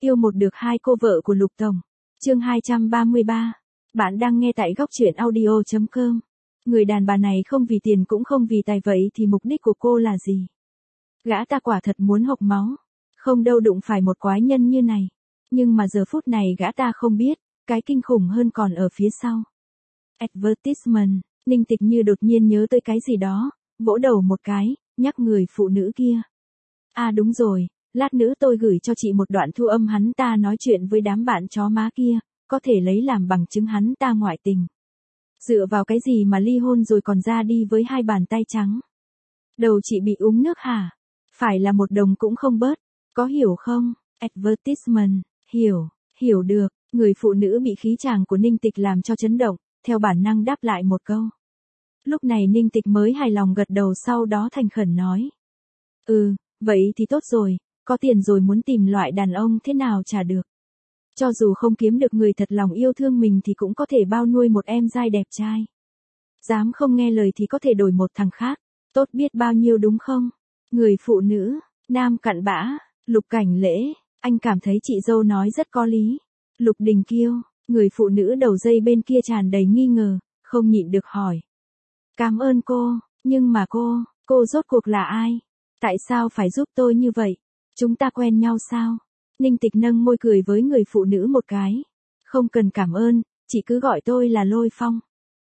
Yêu một được hai cô vợ của Lục Tổng. Chương 233. Bạn đang nghe tại góc truyện audio.com. Người đàn bà này không vì tiền cũng không vì tài, vậy thì mục đích của cô là gì? Gã ta quả thật muốn hộc máu. Không đâu đụng phải một quái nhân như này. Nhưng mà giờ phút này gã ta không biết, cái kinh khủng hơn còn ở phía sau. Advertisement. Ninh Tịch như đột nhiên nhớ tới cái gì đó, vỗ đầu một cái, nhắc người phụ nữ kia. À đúng rồi, lát nữa tôi gửi cho chị một đoạn thu âm hắn ta nói chuyện với đám bạn chó má kia, có thể lấy làm bằng chứng hắn ta ngoại tình. Dựa vào cái gì mà ly hôn rồi còn ra đi với hai bàn tay trắng? Đầu chị bị uống nước hả? Phải là một đồng cũng không bớt, có hiểu không? Advertisement, hiểu được. Người phụ nữ bị khí chàng của Ninh Tịch làm cho chấn động, theo bản năng đáp lại một câu. Lúc này Ninh Tịch mới hài lòng gật đầu, sau đó thành khẩn nói. Vậy thì tốt rồi, có tiền rồi muốn tìm loại đàn ông thế nào chả được. Cho dù không kiếm được người thật lòng yêu thương mình thì cũng có thể bao nuôi một em trai đẹp trai. Dám không nghe lời thì có thể đổi một thằng khác, tốt biết bao nhiêu đúng không? Người phụ nữ, nam cặn bã, Lục Cảnh Lễ, anh cảm thấy chị dâu nói rất có lý. Lục Đình Kiêu, người phụ nữ đầu dây bên kia tràn đầy nghi ngờ, không nhịn được hỏi. Cảm ơn cô, nhưng mà cô rốt cuộc là ai? Tại sao phải giúp tôi như vậy? Chúng ta quen nhau sao? Ninh Tịch nâng môi cười với người phụ nữ một cái. Không cần cảm ơn, chị cứ gọi tôi là Lôi Phong.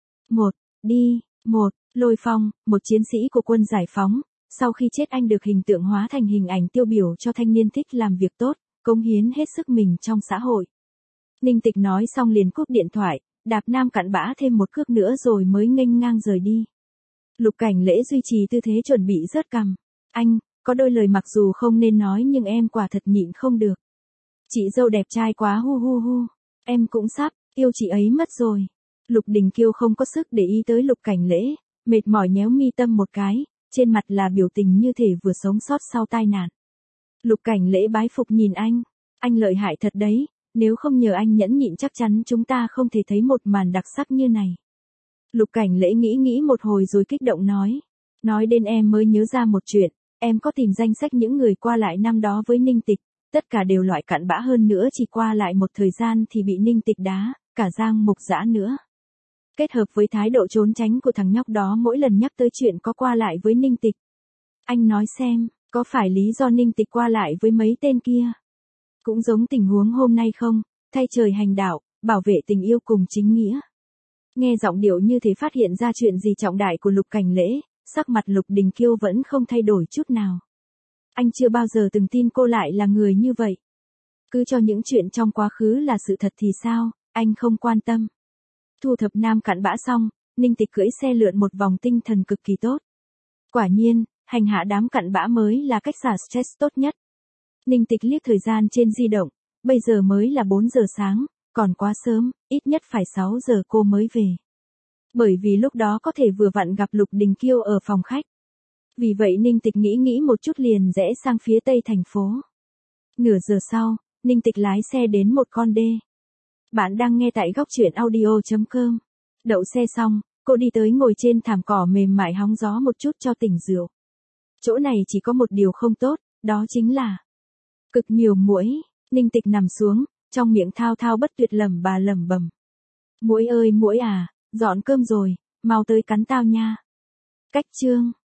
Lôi Phong, một chiến sĩ của quân giải phóng. Sau khi chết anh được hình tượng hóa thành hình ảnh tiêu biểu cho thanh niên thích làm việc tốt, cống hiến hết sức mình trong xã hội. Ninh Tịch nói xong liền cúp điện thoại, đạp nam cặn bã thêm một cước nữa rồi mới nghênh ngang rời đi. Lục Cảnh Lễ duy trì tư thế chuẩn bị rớt cằm. Anh, có đôi lời mặc dù không nên nói nhưng em quả thật nhịn không được. Chị dâu đẹp trai quá hu. Em cũng sắp yêu chị ấy mất rồi. Lục Đình Kiêu không có sức để ý tới Lục Cảnh Lễ, mệt mỏi nhéo mi tâm một cái, trên mặt là biểu tình như thể vừa sống sót sau tai nạn. Lục Cảnh Lễ bái phục nhìn anh lợi hại thật đấy, nếu không nhờ anh nhẫn nhịn chắc chắn chúng ta không thể thấy một màn đặc sắc như này. Lục Cảnh Lễ nghĩ một hồi rồi kích động nói đến em mới nhớ ra một chuyện, em có tìm danh sách những người qua lại năm đó với Ninh Tịch, tất cả đều loại cặn bã, hơn nữa chỉ qua lại một thời gian thì bị Ninh Tịch đá, cả Giang Mục Dã nữa. Kết hợp với thái độ trốn tránh của thằng nhóc đó mỗi lần nhắc tới chuyện có qua lại với Ninh Tịch. Anh nói xem, có phải lý do Ninh Tịch qua lại với mấy tên kia cũng giống tình huống hôm nay không, thay trời hành đạo, bảo vệ tình yêu cùng chính nghĩa. Nghe giọng điệu như thế phát hiện ra chuyện gì trọng đại của Lục Cảnh Lễ, sắc mặt Lục Đình Kiêu vẫn không thay đổi chút nào. Anh chưa bao giờ từng tin cô lại là người như vậy. Cứ cho những chuyện trong quá khứ là sự thật thì sao, anh không quan tâm. Thu thập nam cặn bã xong, Ninh Tịch cưỡi xe lượn một vòng, tinh thần cực kỳ tốt. Quả nhiên, hành hạ đám cặn bã mới là cách xả stress tốt nhất. Ninh Tịch liếc thời gian trên di động, bây giờ mới là 4 giờ sáng, còn quá sớm, ít nhất phải 6 giờ cô mới về. Bởi vì lúc đó có thể vừa vặn gặp Lục Đình Kiêu ở phòng khách. Vì vậy Ninh Tịch nghĩ một chút liền rẽ sang phía tây thành phố. Nửa giờ sau, Ninh Tịch lái xe đến một con đê. Bạn đang nghe tại góc truyện audio.com. Đậu xe xong, cô đi tới ngồi trên thảm cỏ mềm mại hóng gió một chút cho tỉnh rượu. Chỗ này chỉ có một điều không tốt, đó chính là cực nhiều muỗi. Ninh Tịch nằm xuống, trong miệng thao thao bất tuyệt lẩm bẩm. Muỗi ơi muỗi à, dọn cơm rồi, mau tới cắn tao nha. Cách chương